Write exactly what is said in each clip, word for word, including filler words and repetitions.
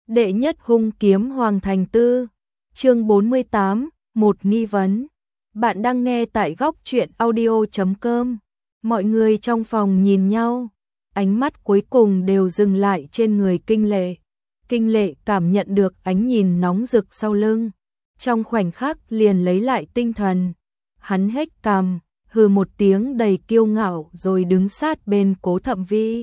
Đệ nhất hung kiếm Hoàng Thành Tư, chương bốn mươi tám, một nghi vấn. Bạn đang nghe tại góc truyện audio chấm com. Mọi người trong phòng nhìn nhau, ánh mắt cuối cùng đều dừng lại trên người Kinh Lệ. Kinh Lệ cảm nhận được ánh nhìn nóng rực sau lưng, trong khoảnh khắc liền lấy lại tinh thần. Hắn hét cằm, hừ một tiếng đầy kiêu ngạo rồi đứng sát bên Cố Thậm Vi.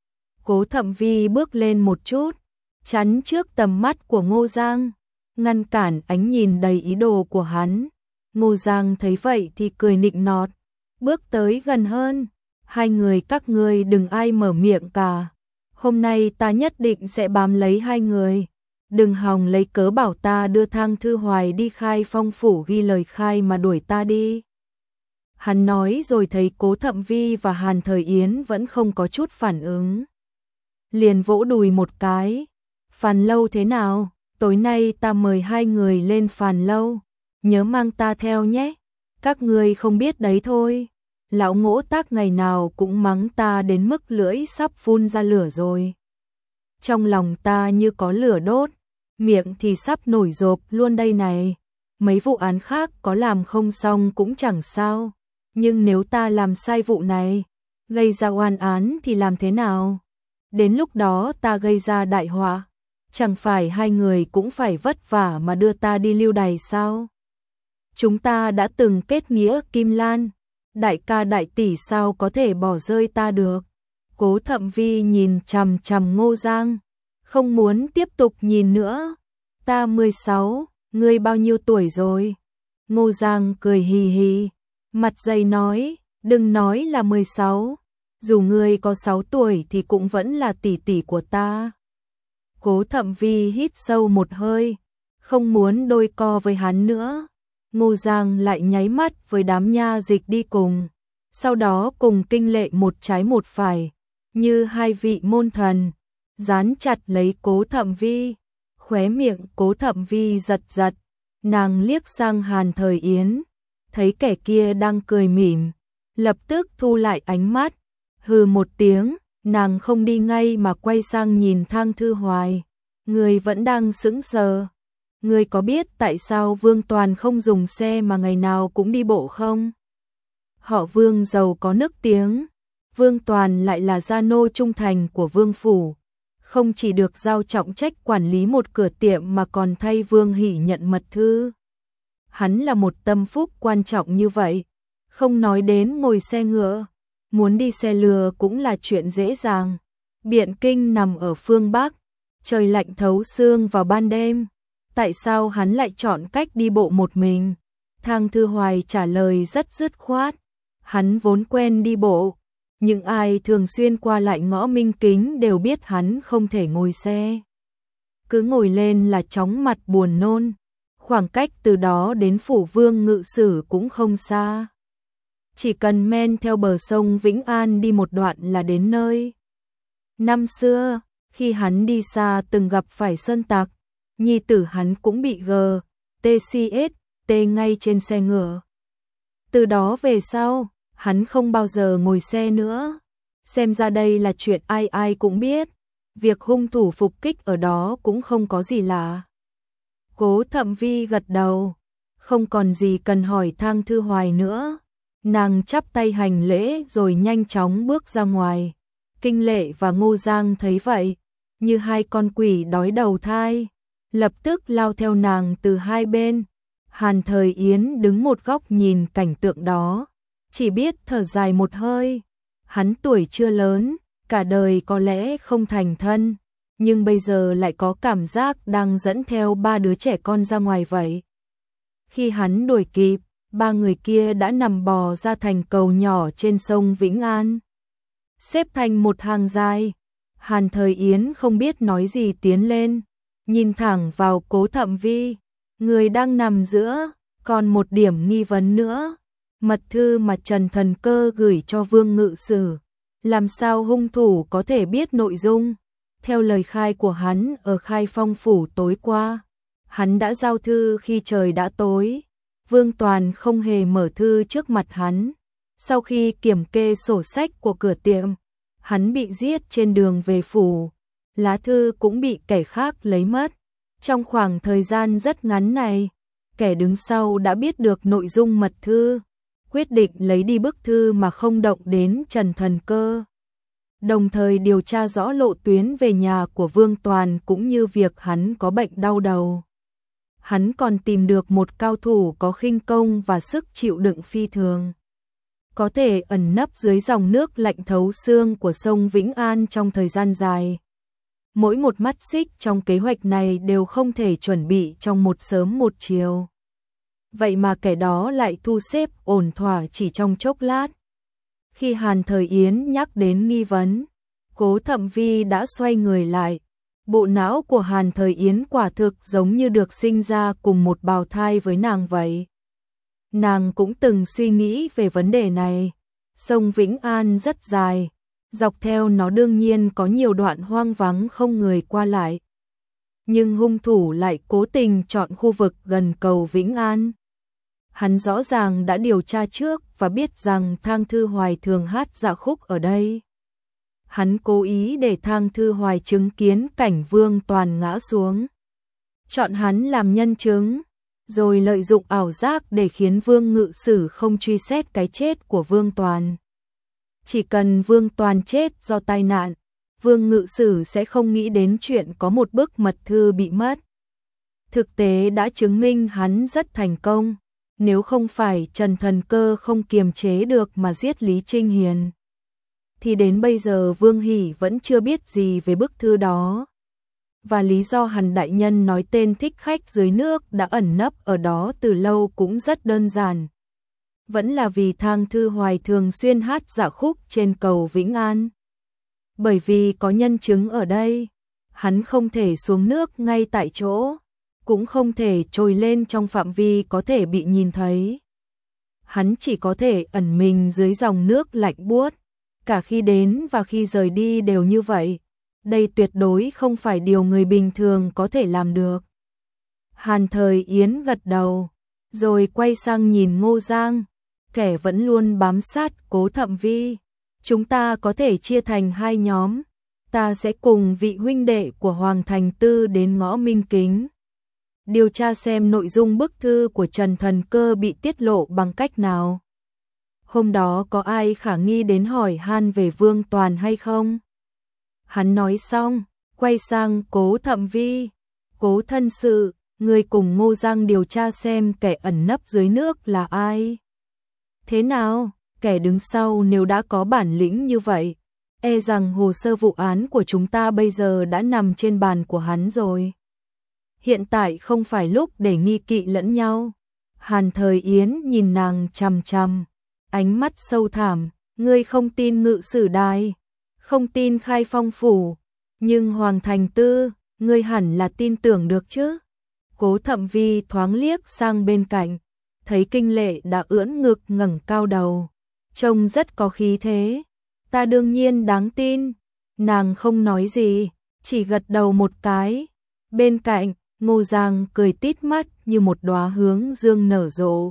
Cố Thậm Vi bước lên một chút, chắn trước tầm mắt của Ngô Giang, ngăn cản ánh nhìn đầy ý đồ của hắn. Ngô Giang thấy vậy thì cười nịnh nọt, bước tới gần hơn. Hai người các ngươi đừng ai mở miệng cả. Hôm nay ta nhất định sẽ bám lấy hai người. Đừng hòng lấy cớ bảo ta đưa Thang Thư Hoài đi Khai Phong phủ ghi lời khai mà đuổi ta đi. Hắn nói rồi thấy Cố Thậm Vi và Hàn Thời Yến vẫn không có chút phản ứng, liền vỗ đùi một cái. Phàn Lâu thế nào? Tối nay ta mời hai người lên Phàn Lâu, nhớ mang ta theo nhé. Các ngươi không biết đấy thôi, lão Ngỗ Tác ngày nào cũng mắng ta đến mức lưỡi sắp phun ra lửa rồi. Trong lòng ta như có lửa đốt, miệng thì sắp nổi rộp luôn đây này. Mấy vụ án khác có làm không xong cũng chẳng sao, nhưng nếu ta làm sai vụ này, gây ra oan án thì làm thế nào? Đến lúc đó ta gây ra đại họa, chẳng phải hai người cũng phải vất vả mà đưa ta đi lưu đày sao? Chúng ta đã từng kết nghĩa Kim Lan, đại ca đại tỷ sao có thể bỏ rơi ta được? Cố Thậm Vi nhìn chằm chằm Ngô Giang, không muốn tiếp tục nhìn nữa. Ta mười sáu, ngươi bao nhiêu tuổi rồi? Ngô Giang cười hì hì, mặt dày nói, đừng nói là mười sáu, dù ngươi có sáu tuổi thì cũng vẫn là tỷ tỷ của ta. Cố Thậm Vi hít sâu một hơi, không muốn đôi co với hắn nữa. Ngô Giang lại nháy mắt với đám nha dịch đi cùng, sau đó cùng Kinh Lệ một trái một phải, như hai vị môn thần, dán chặt lấy Cố Thậm Vi. Khóe miệng Cố Thậm Vi giật giật, nàng liếc sang Hàn Thời Yến, thấy kẻ kia đang cười mỉm, lập tức thu lại ánh mắt, hừ một tiếng. Nàng không đi ngay mà quay sang nhìn Thang Thư Hoài, người vẫn đang sững sờ. Ngươi có biết tại sao Vương Toàn không dùng xe mà ngày nào cũng đi bộ không? Họ Vương giàu có nức tiếng, Vương Toàn lại là gia nô trung thành của Vương phủ, không chỉ được giao trọng trách quản lý một cửa tiệm mà còn thay Vương Hỷ nhận mật thư. Hắn là một tâm phúc quan trọng như vậy, không nói đến ngồi xe ngựa, muốn đi xe lừa cũng là chuyện dễ dàng. Biện Kinh nằm ở phương Bắc, trời lạnh thấu xương vào ban đêm, tại sao hắn lại chọn cách đi bộ một mình? Thang Thư Hoài trả lời rất dứt khoát, hắn vốn quen đi bộ, những ai thường xuyên qua lại ngõ Minh Kính đều biết hắn không thể ngồi xe, cứ ngồi lên là chóng mặt buồn nôn. Khoảng cách từ đó đến phủ Vương Ngự Sử cũng không xa, chỉ cần men theo bờ sông Vĩnh An đi một đoạn là đến nơi. Năm xưa, khi hắn đi xa từng gặp phải sơn tặc, nhi tử hắn cũng bị G T C S T ngay trên xe ngựa. Từ đó về sau, hắn không bao giờ ngồi xe nữa. Xem ra đây là chuyện ai ai cũng biết, việc hung thủ phục kích ở đó cũng không có gì lạ. Cố Thậm Vi gật đầu, không còn gì cần hỏi Thang Thư Hoài nữa. Nàng chắp tay hành lễ rồi nhanh chóng bước ra ngoài. Kinh Lệ và Ngô Giang thấy vậy, như hai con quỷ đói đầu thai, lập tức lao theo nàng từ hai bên. Hàn Thời Yến đứng một góc nhìn cảnh tượng đó, chỉ biết thở dài một hơi. Hắn tuổi chưa lớn, cả đời có lẽ không thành thân, nhưng bây giờ lại có cảm giác đang dẫn theo ba đứa trẻ con ra ngoài vậy. Khi hắn đuổi kịp, ba người kia đã nằm bò ra thành cầu nhỏ trên sông Vĩnh An, xếp thành một hàng dài. Hàn Thời Yến không biết nói gì tiến lên, nhìn thẳng vào Cố Thậm Vi, người đang nằm giữa. Còn một điểm nghi vấn nữa, mật thư mà Trần Thần Cơ gửi cho Vương Ngự Sử, làm sao hung thủ có thể biết nội dung? Theo lời khai của hắn ở Khai Phong phủ tối qua, hắn đã giao thư khi trời đã tối. Vương Toàn không hề mở thư trước mặt hắn. Sau khi kiểm kê sổ sách của cửa tiệm, hắn bị giết trên đường về phủ. lá thư cũng bị kẻ khác lấy mất. Trong khoảng thời gian rất ngắn này, kẻ đứng sau đã biết được nội dung mật thư, quyết định lấy đi bức thư mà không động đến Trần Thần Cơ. Đồng thời điều tra rõ lộ tuyến về nhà của Vương Toàn cũng như việc hắn có bệnh đau đầu. Hắn còn tìm được một cao thủ có khinh công và sức chịu đựng phi thường, có thể ẩn nấp dưới dòng nước lạnh thấu xương của sông Vĩnh An trong thời gian dài. Mỗi một mắt xích trong kế hoạch này đều không thể chuẩn bị trong một sớm một chiều. Vậy mà kẻ đó lại thu xếp ổn thỏa chỉ trong chốc lát. Khi Hàn Thời Yến nhắc đến nghi vấn, Cố Thậm Vi đã xoay người lại. Bộ não của Hàn Thời Yến quả thực giống như được sinh ra cùng một bào thai với nàng vậy. Nàng cũng từng suy nghĩ về vấn đề này. Sông Vĩnh An rất dài, dọc theo nó đương nhiên có nhiều đoạn hoang vắng không người qua lại. Nhưng hung thủ lại cố tình chọn khu vực gần cầu Vĩnh An. Hắn rõ ràng đã điều tra trước và biết rằng Thang Thư Hoài thường hát dạ khúc ở đây. Hắn cố ý để Thang Thư Hoài chứng kiến cảnh Vương Toàn ngã xuống, chọn hắn làm nhân chứng, rồi lợi dụng ảo giác để khiến Vương Ngự Sử không truy xét cái chết của Vương Toàn. Chỉ cần Vương Toàn chết do tai nạn, Vương Ngự Sử sẽ không nghĩ đến chuyện có một bức mật thư bị mất. Thực tế đã chứng minh hắn rất thành công, nếu không phải Trần Thần Cơ không kiềm chế được mà giết Lý Trinh Hiền, thì đến bây giờ Vương Hỷ vẫn chưa biết gì về bức thư đó. Và lý do Hàn đại nhân nói tên thích khách dưới nước đã ẩn nấp ở đó từ lâu cũng rất đơn giản. Vẫn là vì Thang Thư Hoài thường xuyên hát dạ khúc trên cầu Vĩnh An. Bởi vì có nhân chứng ở đây, hắn không thể xuống nước ngay tại chỗ, cũng không thể trồi lên trong phạm vi có thể bị nhìn thấy. Hắn chỉ có thể ẩn mình dưới dòng nước lạnh buốt, cả khi đến và khi rời đi đều như vậy. Đây tuyệt đối không phải điều người bình thường có thể làm được. Hàn Thời Yến gật đầu, rồi quay sang nhìn Ngô Giang, kẻ vẫn luôn bám sát Cố Thậm Vi. Chúng ta có thể chia thành hai nhóm, ta sẽ cùng vị huynh đệ của Hoàng Thành Tư đến ngõ Minh Kính, điều tra xem nội dung bức thư của Trần Thần Cơ bị tiết lộ bằng cách nào. Hôm đó có ai khả nghi đến hỏi han về Vương Toàn hay không? Hắn nói xong, quay sang Cố Thậm Vi. Cố thân sự, người cùng Ngô Giang điều tra xem kẻ ẩn nấp dưới nước là ai. Thế nào, kẻ đứng sau nếu đã có bản lĩnh như vậy, e rằng hồ sơ vụ án của chúng ta bây giờ đã nằm trên bàn của hắn rồi. Hiện tại không phải lúc để nghi kỵ lẫn nhau. Hàn Thời Yến nhìn nàng chằm chằm, ánh mắt sâu thẳm. Ngươi không tin Ngự Sử Đài, không tin Khai Phong Phủ, nhưng Hoàng Thành Tư, ngươi hẳn là tin tưởng được chứ. Cố Thậm Vi thoáng liếc sang bên cạnh, thấy Kinh Lệ đã ưỡn ngực ngẩng cao đầu, trông rất có khí thế. Ta đương nhiên đáng tin. Nàng không nói gì, chỉ gật đầu một cái. Bên cạnh, Ngô Giang cười tít mắt như một đóa hướng dương nở rộ.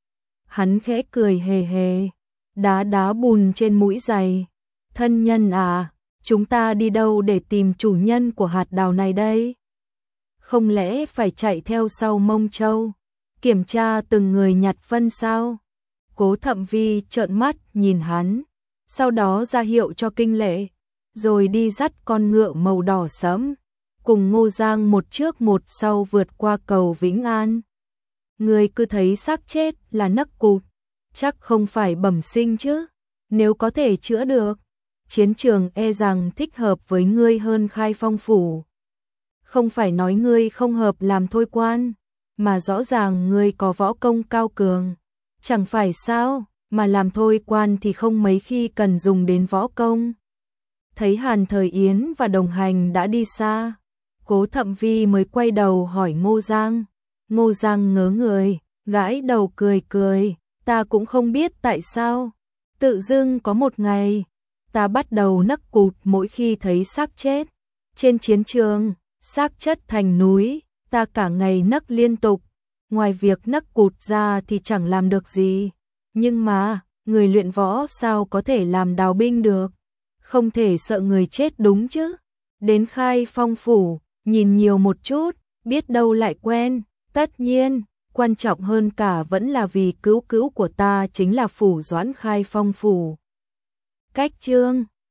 Hắn khẽ cười hề hề, đá đá bùn trên mũi giày. Thân nhân à, chúng ta đi đâu để tìm chủ nhân của hạt đào này đây? Không lẽ phải chạy theo sau Mông Châu, kiểm tra từng người nhặt phân sao? Cố Thậm Vi trợn mắt nhìn hắn, sau đó ra hiệu cho Kinh Lệ, rồi đi dắt con ngựa màu đỏ sẫm, cùng Ngô Giang một trước một sau vượt qua cầu Vĩnh An. Người cứ thấy xác chết là nấc cụt, chắc không phải bẩm sinh chứ? Nếu có thể chữa được, chiến trường e rằng thích hợp với ngươi hơn Khai Phong Phủ. Không phải nói ngươi không hợp làm thôi quan, mà rõ ràng ngươi có võ công cao cường. Chẳng phải sao, mà làm thôi quan thì không mấy khi cần dùng đến võ công. Thấy Hàn Thời Yến và đồng hành đã đi xa, Cố Thậm Vi mới quay đầu hỏi Ngô Giang. Ngô Giang ngớ người, gãi đầu cười cười. Ta cũng không biết tại sao, tự dưng có một ngày, ta bắt đầu nấc cụt mỗi khi thấy xác chết. Trên chiến trường, xác chất thành núi, ta cả ngày nấc liên tục. Ngoài việc nấc cụt ra thì chẳng làm được gì. Nhưng mà, người luyện võ sao có thể làm đào binh được? Không thể sợ người chết đúng chứ? đến Khai Phong phủ, nhìn nhiều một chút, biết đâu lại quen, tất nhiên, quan trọng hơn cả vẫn là vì cứu cứu của ta chính là phủ Doãn Khai Phong phủ. Cách chương